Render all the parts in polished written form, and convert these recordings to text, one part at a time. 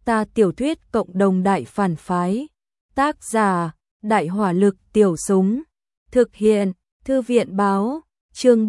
Ta tiểu thuyết cộng đồng đại phản phái. Tác giả: Đại hỏa lực tiểu súng. Thực hiện: Thư viện báo. Chương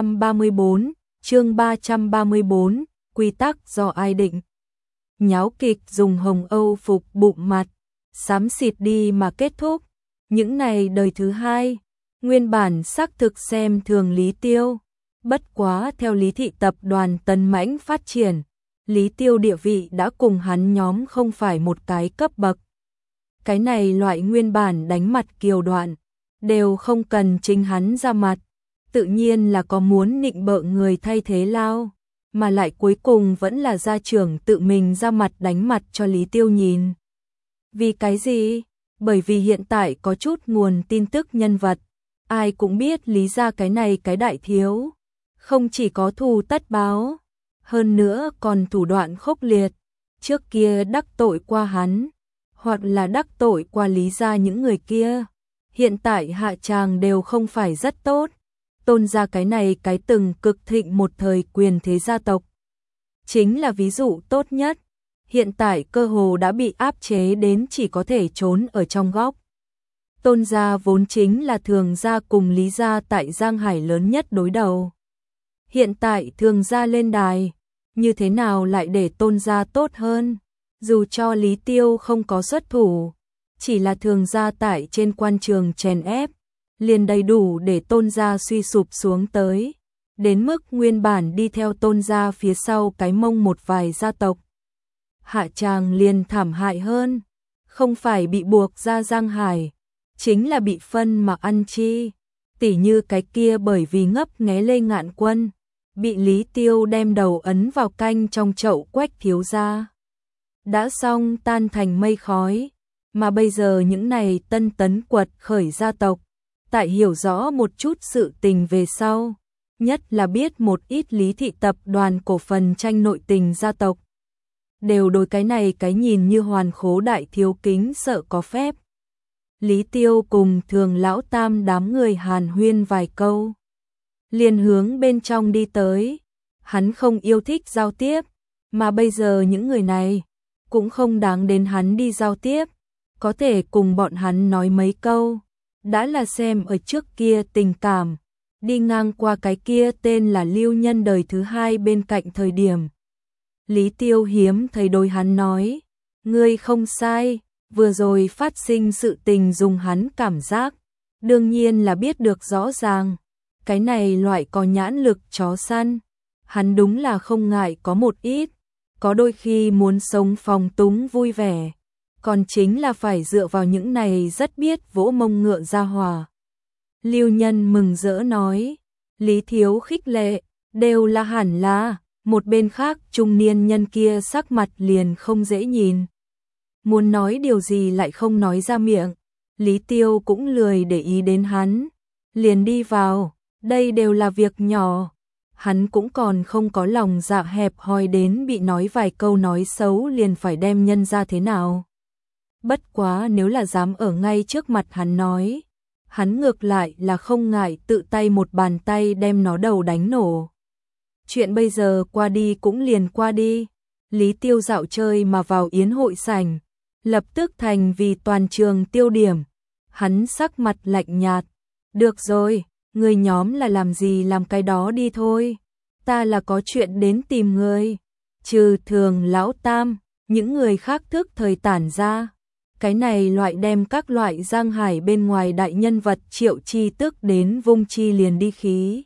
334, quy tắc do ai định. Nháo kịch dùng hồng âu phục bụng mặt, xám xịt đi mà kết thúc. Những này đời thứ hai, nguyên bản xác thực xem thường Lý Tiêu. Bất quá theo Lý thị tập đoàn tấn mãnh phát triển, Lý Tiêu địa vị đã cùng hắn nhóm không phải một cái cấp bậc. Cái này loại nguyên bản đánh mặt kiều đoạn, đều không cần chính hắn ra mặt, tự nhiên là có muốn nịnh bợ người thay thế lao, mà lại cuối cùng vẫn là gia trưởng tự mình ra mặt đánh mặt cho Lý Tiêu nhìn. Vì cái gì? Bởi vì hiện tại có chút nguồn tin tức nhân vật, ai cũng biết Lý gia cái này cái đại thiếu, không chỉ có thù tất báo, hơn nữa còn thủ đoạn khốc liệt, trước kia đắc tội qua hắn, hoặc là đắc tội qua Lý gia những người kia, hiện tại hạ tràng đều không phải rất tốt. Tôn gia cái này cái từng cực thịnh một thời quyền thế gia tộc, chính là ví dụ tốt nhất. Hiện tại cơ hồ đã bị áp chế đến chỉ có thể trốn ở trong góc. Tôn gia vốn chính là Thường gia cùng Lý gia tại Giang Hải lớn nhất đối đầu. Hiện tại Thường gia lên đài, như thế nào lại để Tôn gia tốt hơn? Dù cho Lý Tiêu không có xuất thủ, chỉ là Thường gia tại trên quan trường chèn ép, liền đầy đủ để Tôn gia suy sụp xuống tới, đến mức nguyên bản đi theo Tôn gia phía sau cái mông một vài gia tộc. Hạ tràng liền thảm hại hơn, không phải bị buộc ra Giang Hải, chính là bị phân mà ăn chi. Tỉ như cái kia bởi vì ngấp nghé Lê Ngạn Quân, bị Lý Tiêu đem đầu ấn vào canh trong chậu Quách thiếu gia. Đã xong tan thành mây khói, mà bây giờ những này tân tấn quật khởi gia tộc, tại hiểu rõ một chút sự tình về sau, nhất là biết một ít Lý thị tập đoàn cổ phần tranh nội tình gia tộc, đều đối cái này cái nhìn như hoàn khố đại thiếu kính sợ có phép. Lý Tiêu cùng Thường lão tam đám người hàn huyên vài câu, liền hướng bên trong đi tới. Hắn không yêu thích giao tiếp, mà bây giờ những người này cũng không đáng đến hắn đi giao tiếp, có thể cùng bọn hắn nói mấy câu, đã là xem ở trước kia tình cảm. Đi ngang qua cái kia tên là Lưu Nhân đời thứ hai bên cạnh thời điểm, Lý Tiêu hiếm thấy đối hắn nói, ngươi không sai, vừa rồi phát sinh sự tình dùng hắn cảm giác, đương nhiên là biết được rõ ràng, cái này loại có nhãn lực chó săn, hắn đúng là không ngại có một ít, có đôi khi muốn sống phóng túng vui vẻ, còn chính là phải dựa vào những này rất biết vỗ mông ngựa ra hòa. Lưu Nhân mừng rỡ nói, Lý thiếu khích lệ, đều là hẳn là. Một bên khác trung niên nhân kia sắc mặt liền không dễ nhìn, muốn nói điều gì lại không nói ra miệng. Lý Tiêu cũng lười để ý đến hắn, liền đi vào, đây đều là việc nhỏ, hắn cũng còn không có lòng dạ hẹp hòi đến bị nói vài câu nói xấu liền phải đem nhân ra thế nào. Bất quá nếu là dám ở ngay trước mặt hắn nói, hắn ngược lại là không ngại tự tay một bàn tay đem nó đầu đánh nổ. Chuyện bây giờ qua đi cũng liền qua đi. Lý Tiêu dạo chơi mà vào yến hội sảnh, lập tức thành vì toàn trường tiêu điểm. Hắn sắc mặt lạnh nhạt, được rồi, người nhóm là làm gì làm cái đó đi thôi, ta là có chuyện đến tìm người. Trừ Thường lão tam, những người khác thức thời tản ra. Cái này loại đem các loại Giang Hải bên ngoài đại nhân vật Triệu Chi tức đến vung chi liền đi khí.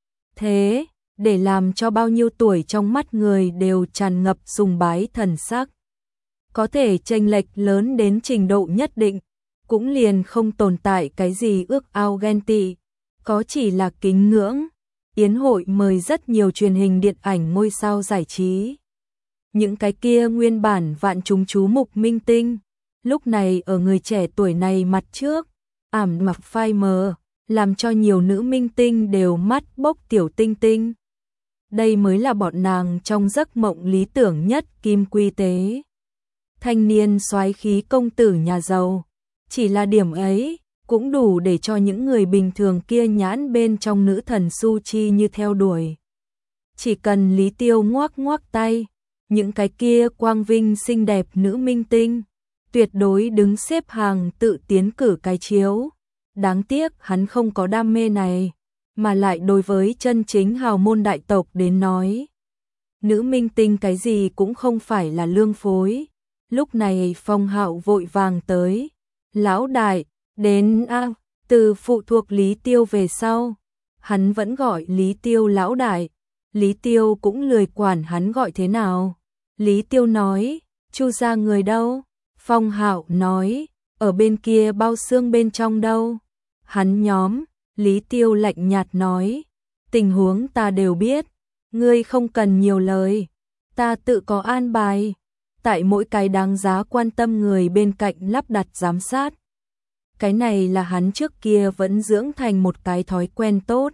Thế để làm cho bao nhiêu tuổi trong mắt người đều tràn ngập sùng bái thần sắc. Có thể chênh lệch lớn đến trình độ nhất định, cũng liền không tồn tại cái gì ước ao ghen tị, có chỉ là kính ngưỡng. Yến hội mời rất nhiều truyền hình điện ảnh ngôi sao giải trí. Những cái kia nguyên bản vạn chúng chú mục minh tinh, lúc này ở người trẻ tuổi này mặt trước, ảm mặc phai mờ, làm cho nhiều nữ minh tinh đều mắt bốc tiểu tinh tinh. Đây mới là bọn nàng trong giấc mộng lý tưởng nhất kim quy tế. Thanh niên soái khí công tử nhà giàu, chỉ là điểm ấy, cũng đủ để cho những người bình thường kia nhãn bên trong nữ thần Su Chi như theo đuổi. Chỉ cần Lý Tiêu ngoắc ngoắc tay, những cái kia quang vinh xinh đẹp nữ minh tinh, tuyệt đối đứng xếp hàng tự tiến cử cái chiếu. Đáng tiếc hắn không có đam mê này, mà lại đối với chân chính hào môn đại tộc đến nói. Nữ minh tinh cái gì cũng không phải là lương phối. Lúc này Phong Hạo vội vàng tới. Lão đại, đến a. Từ phụ thuộc Lý Tiêu về sau, hắn vẫn gọi Lý Tiêu lão đại. Lý Tiêu cũng lười quản hắn gọi thế nào. Lý Tiêu nói, Chu gia người đâu? Phong Hạo nói, ở bên kia bao xương bên trong đâu? Hắn nhóm, Lý Tiêu lạnh nhạt nói, tình huống ta đều biết, ngươi không cần nhiều lời, ta tự có an bài. Tại mỗi cái đáng giá quan tâm người bên cạnh lắp đặt giám sát. Cái này là hắn trước kia vẫn dưỡng thành một cái thói quen tốt.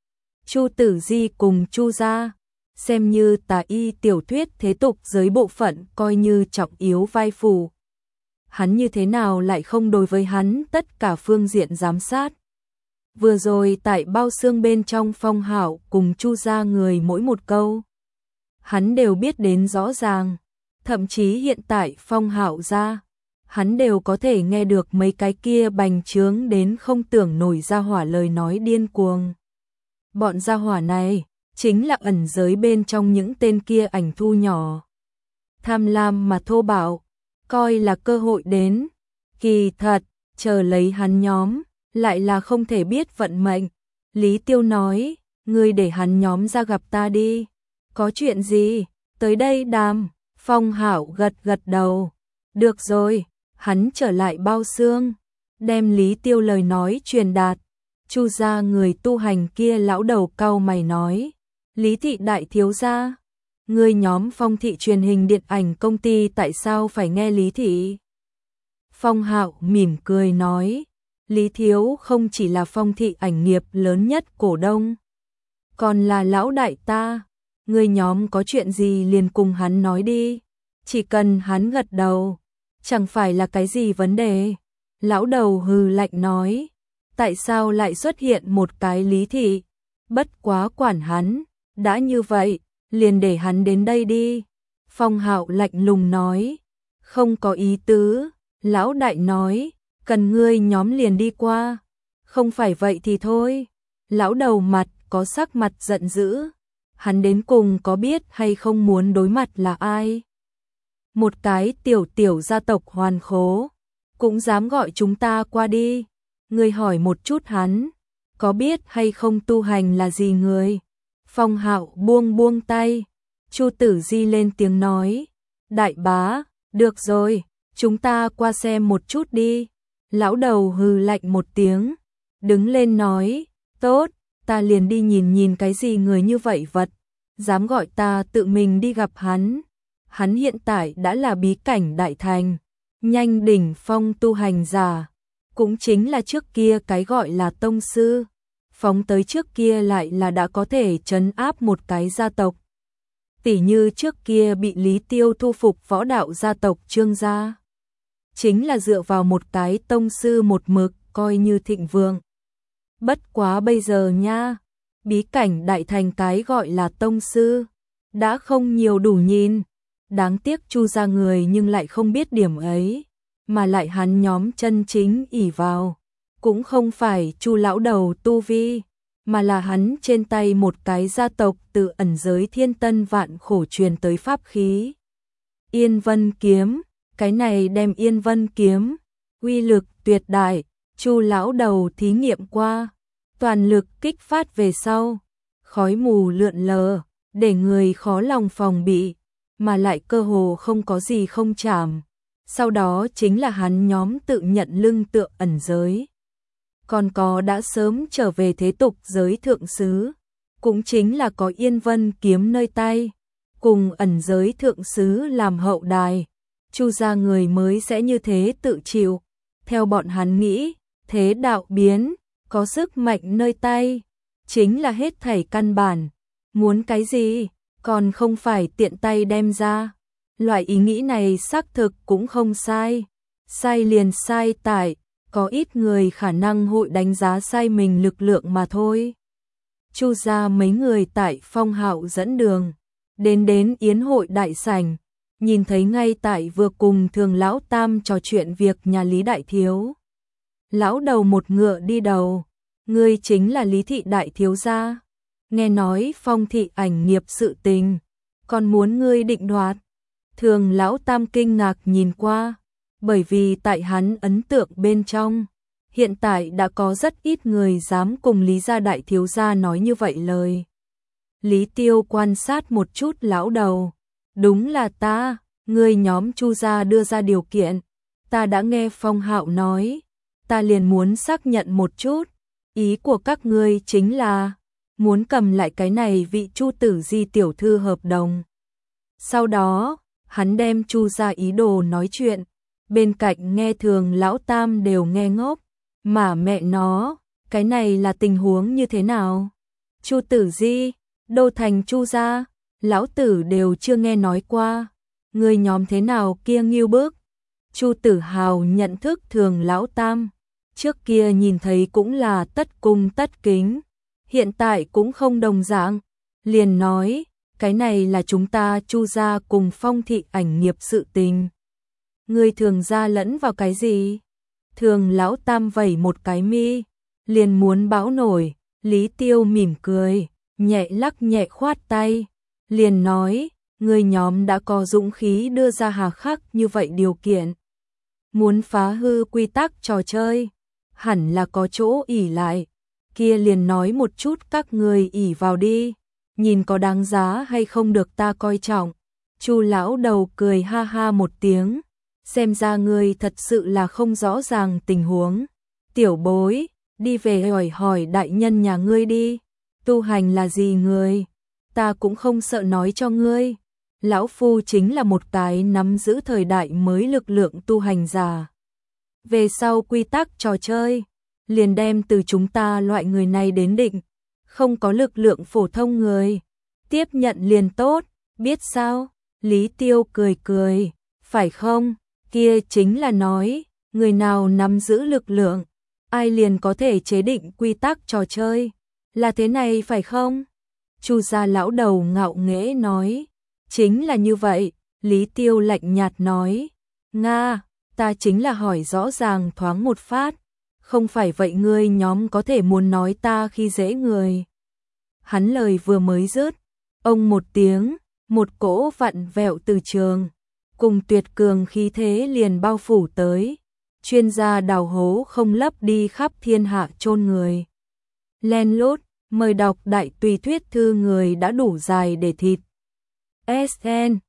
Chu Tử Di cùng Chu gia, xem như tà y tiểu thuyết thế tục giới bộ phận coi như trọng yếu vai phụ. Hắn như thế nào lại không đối với hắn tất cả phương diện giám sát. Vừa rồi tại bao xương bên trong Phong Hạo cùng Chu gia người mỗi một câu, hắn đều biết đến rõ ràng. Thậm chí hiện tại Phong Hạo ra, hắn đều có thể nghe được mấy cái kia bành trướng đến không tưởng nổi gia hỏa lời nói điên cuồng. Bọn gia hỏa này, chính là ẩn giới bên trong những tên kia ảnh thu nhỏ. Tham lam mà thô bạo, coi là cơ hội đến. Kỳ thật, chờ lấy hắn nhóm, lại là không thể biết vận mệnh. Lý Tiêu nói, ngươi để hắn nhóm ra gặp ta đi. Có chuyện gì? Tới đây đàm. Phong Hạo gật gật đầu. Được rồi, hắn trở lại bao xương, đem Lý Tiêu lời nói truyền đạt. Chu gia người tu hành kia lão đầu cau mày nói, Lý thị đại thiếu gia, người nhóm Phong thị truyền hình điện ảnh công ty tại sao phải nghe Lý thị? Phong Hạo mỉm cười nói, Lý thiếu không chỉ là Phong thị ảnh nghiệp lớn nhất cổ đông, còn là lão đại ta. Người nhóm có chuyện gì liền cùng hắn nói đi, chỉ cần hắn gật đầu, chẳng phải là cái gì vấn đề. Lão đầu hừ lạnh nói, tại sao lại xuất hiện một cái Lý thị, bất quá quản hắn, đã như vậy, liền để hắn đến đây đi. Phong Hạo lạnh lùng nói, không có ý tứ. Lão đại nói, cần ngươi nhóm liền đi qua, không phải vậy thì thôi. Lão đầu mặt có sắc mặt giận dữ. Hắn đến cùng có biết hay không muốn đối mặt là ai? Một cái tiểu gia tộc hoàn khố, cũng dám gọi chúng ta qua đi. Ngươi hỏi một chút hắn, có biết hay không tu hành là gì người? Phong Hạo buông tay. Chu Tử Di lên tiếng nói, đại bá, được rồi, chúng ta qua xem một chút đi. Lão đầu hừ lạnh một tiếng, đứng lên nói, tốt. Ta liền đi nhìn cái gì người như vậy vật, dám gọi ta tự mình đi gặp hắn. Hắn hiện tại đã là bí cảnh đại thành, nhanh đỉnh phong tu hành giả, cũng chính là trước kia cái gọi là tông sư, phóng tới trước kia lại là đã có thể trấn áp một cái gia tộc. Tỉ như trước kia bị Lý Tiêu thu phục võ đạo gia tộc Trương gia, chính là dựa vào một cái tông sư một mực coi như thịnh vượng. Bất quá bây giờ nha, bí cảnh đại thành cái gọi là tông sư, đã không nhiều đủ nhìn. Đáng tiếc Chu gia người nhưng lại không biết điểm ấy, mà lại hắn nhóm chân chính ỷ vào, cũng không phải Chu lão đầu tu vi, mà là hắn trên tay một cái gia tộc từ ẩn giới thiên tân vạn khổ truyền tới pháp khí. Yên Vân kiếm, cái này đem Yên Vân kiếm, uy lực tuyệt đại, Chu lão đầu thí nghiệm qua, toàn lực kích phát về sau, khói mù lượn lờ, để người khó lòng phòng bị, mà lại cơ hồ không có gì không chạm. Sau đó chính là hắn nhóm tự nhận lưng tựa ẩn giới. Còn có đã sớm trở về thế tục giới thượng sứ, cũng chính là có Yên Vân kiếm nơi tay, cùng ẩn giới thượng sứ làm hậu đài. Chu gia người mới sẽ như thế tự chịu. Theo bọn hắn nghĩ, thế đạo biến, có sức mạnh nơi tay, chính là hết thảy căn bản. Muốn cái gì, còn không phải tiện tay đem ra. Loại ý nghĩ này xác thực cũng không sai. Sai liền sai tại, có ít người khả năng hội đánh giá sai mình lực lượng mà thôi. Chu gia mấy người tại Phong Hạo dẫn đường, Đến yến hội đại sảnh, nhìn thấy ngay tại vừa cùng Thường lão tam trò chuyện việc nhà Lý đại thiếu. Lão đầu một ngựa đi đầu, ngươi chính là Lý thị đại thiếu gia, nghe nói Phong thị ảnh nghiệp sự tình, còn muốn ngươi định đoạt. Thường lão tam kinh ngạc nhìn qua, bởi vì tại hắn ấn tượng bên trong, hiện tại đã có rất ít người dám cùng Lý gia đại thiếu gia nói như vậy lời. Lý Tiêu quan sát một chút lão đầu, đúng là ta, ngươi nhóm Chu gia đưa ra điều kiện, ta đã nghe Phong Hạo nói, ta liền muốn xác nhận một chút, ý của các ngươi chính là muốn cầm lại cái này vị Chu Tử Di tiểu thư hợp đồng. Sau đó, hắn đem Chu gia ý đồ nói chuyện, bên cạnh nghe Thường lão tam đều nghe ngốc, mà mẹ nó, cái này là tình huống như thế nào? Chu Tử Di, Đô Thành Chu gia, lão tử đều chưa nghe nói qua, người nhóm thế nào kia nghiêu bức. Chu Tử Hào nhận thức Thường lão tam, trước kia nhìn thấy cũng là tất cung tất kính, hiện tại cũng không đồng dạng, liền nói, cái này là chúng ta Chu gia cùng Phong thị ảnh nghiệp sự tình. Người Thường gia lẫn vào cái gì? Thường lão tam vẩy một cái mi, liền muốn bão nổi. Lý Tiêu mỉm cười, nhẹ lắc nhẹ khoát tay, liền nói, người nhóm đã có dũng khí đưa ra hà khắc như vậy điều kiện. Muốn phá hư quy tắc trò chơi, hẳn là có chỗ ỷ lại, kia liền nói một chút các người ỷ vào đi, nhìn có đáng giá hay không được ta coi trọng. Chu lão đầu cười ha ha một tiếng, xem ra ngươi thật sự là không rõ ràng tình huống. Tiểu bối, đi về hỏi đại nhân nhà ngươi đi, tu hành là gì người, ta cũng không sợ nói cho ngươi. Lão phu chính là một cái nắm giữ thời đại mới lực lượng tu hành giả. Về sau quy tắc trò chơi, liền đem từ chúng ta loại người này đến định, không có lực lượng phổ thông người, tiếp nhận liền tốt, biết sao? Lý Tiêu cười cười, phải không? Kia chính là nói, người nào nắm giữ lực lượng, ai liền có thể chế định quy tắc trò chơi, là thế này phải không? Chu gia lão đầu ngạo nghễ nói, chính là như vậy. Lý Tiêu lạnh nhạt nói, Nga, ta chính là hỏi rõ ràng thoáng một phát, không phải vậy ngươi nhóm có thể muốn nói ta khi dễ người. Hắn lời vừa mới dứt, ông một tiếng, một cỗ vặn vẹo từ trường, cùng tuyệt cường khí thế liền bao phủ tới, chuyên gia đào hố không lấp đi khắp thiên hạ chôn người. Len lút, mời đọc đại tùy thuyết thư người đã đủ dài để thịt. SN